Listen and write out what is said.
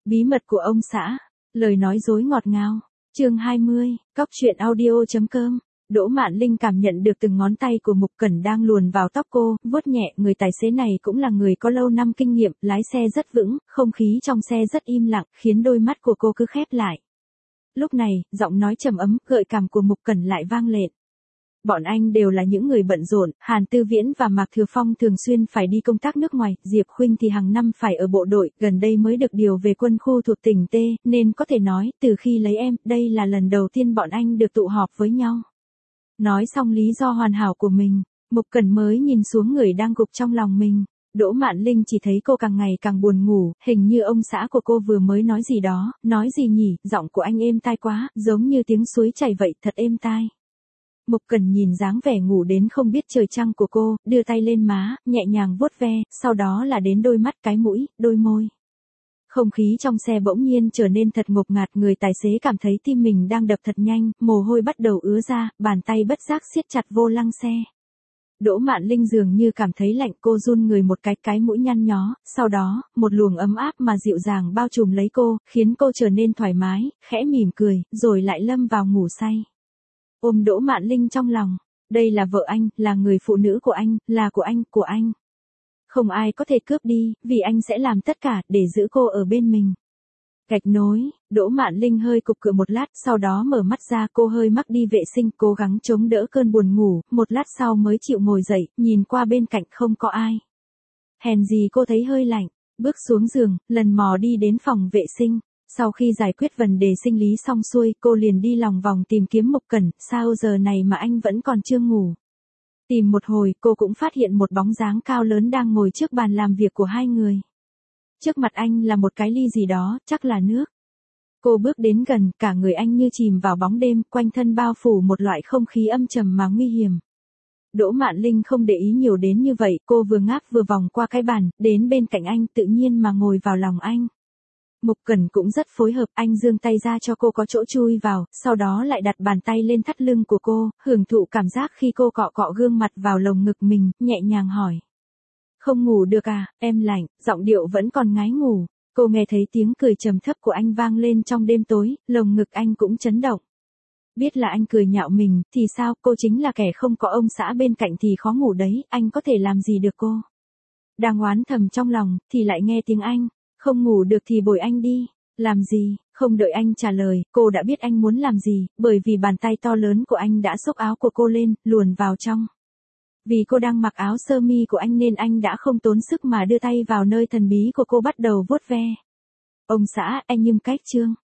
Bí mật của ông xã, lời nói dối ngọt ngào. Chương 20, Cóc truyện audio.com. Đỗ Mạn Linh cảm nhận được từng ngón tay của Mục Cẩn đang luồn vào tóc cô, vuốt nhẹ. Người tài xế này cũng là người có lâu năm kinh nghiệm, lái xe rất vững, không khí trong xe rất im lặng, khiến đôi mắt của cô cứ khép lại. Lúc này, giọng nói trầm ấm, gợi cảm của Mục Cẩn lại vang lên. Bọn anh đều là những người bận rộn, Hàn Tư Viễn và Mạc Thừa Phong thường xuyên phải đi công tác nước ngoài, Diệp Khuynh thì hàng năm phải ở bộ đội, gần đây mới được điều về quân khu thuộc tỉnh T, nên có thể nói, từ khi lấy em, đây là lần đầu tiên bọn anh được tụ họp với nhau. Nói xong lý do hoàn hảo của mình, Mục Cẩn mới nhìn xuống người đang gục trong lòng mình. Đỗ Mạn Linh chỉ thấy cô càng ngày càng buồn ngủ, hình như ông xã của cô vừa mới nói gì đó, nói gì nhỉ, giọng của anh êm tai quá, giống như tiếng suối chảy vậy, thật êm tai. Mục Cẩn nhìn dáng vẻ ngủ đến không biết trời trăng của cô, đưa tay lên má, nhẹ nhàng vuốt ve, sau đó là đến đôi mắt, cái mũi, đôi môi. Không khí trong xe bỗng nhiên trở nên thật ngột ngạt, người tài xế cảm thấy tim mình đang đập thật nhanh, mồ hôi bắt đầu ứa ra, bàn tay bất giác siết chặt vô lăng xe. Đỗ Mạn Linh dường như cảm thấy lạnh, cô run người một cái mũi nhăn nhó, sau đó, một luồng ấm áp mà dịu dàng bao trùm lấy cô, khiến cô trở nên thoải mái, khẽ mỉm cười, rồi lại lâm vào ngủ say. Ôm Đỗ Mạn Linh trong lòng, đây là vợ anh, là người phụ nữ của anh, là của anh. Không ai có thể cướp đi, vì anh sẽ làm tất cả để giữ cô ở bên mình. Gạch nối, Đỗ Mạn Linh hơi cục cựa một lát, sau đó mở mắt ra, cô hơi mắc đi vệ sinh, cố gắng chống đỡ cơn buồn ngủ, một lát sau mới chịu ngồi dậy, nhìn qua bên cạnh không có ai. Hèn gì cô thấy hơi lạnh, bước xuống giường, lần mò đi đến phòng vệ sinh. Sau khi giải quyết vấn đề sinh lý xong xuôi, cô liền đi lòng vòng tìm kiếm Mục Cẩn, sao giờ này mà anh vẫn còn chưa ngủ. Tìm một hồi, cô cũng phát hiện một bóng dáng cao lớn đang ngồi trước bàn làm việc của hai người. Trước mặt anh là một cái ly gì đó, chắc là nước. Cô bước đến gần, cả người anh như chìm vào bóng đêm, quanh thân bao phủ một loại không khí âm trầm mà nguy hiểm. Đỗ Mạn Linh không để ý nhiều đến như vậy, cô vừa ngáp vừa vòng qua cái bàn, đến bên cạnh anh, tự nhiên mà ngồi vào lòng anh. Mục Cẩn cũng rất phối hợp, anh giương tay ra cho cô có chỗ chui vào, sau đó lại đặt bàn tay lên thắt lưng của cô, hưởng thụ cảm giác khi cô cọ cọ gương mặt vào lồng ngực mình, nhẹ nhàng hỏi. Không ngủ được à, em lạnh, giọng điệu vẫn còn ngái ngủ. Cô nghe thấy tiếng cười trầm thấp của anh vang lên trong đêm tối, lồng ngực anh cũng chấn động. Biết là anh cười nhạo mình, thì sao, cô chính là kẻ không có ông xã bên cạnh thì khó ngủ đấy, anh có thể làm gì được cô. Đang oán thầm trong lòng, thì lại nghe tiếng anh. Không ngủ được thì bồi anh đi. Làm gì? Không đợi anh trả lời, cô đã biết anh muốn làm gì, bởi vì bàn tay to lớn của anh đã xốc áo của cô lên, luồn vào trong. Vì cô đang mặc áo sơ mi của anh nên anh đã không tốn sức mà đưa tay vào nơi thần bí của cô bắt đầu vuốt ve. Ông xã, anh nghiêm cách chưa?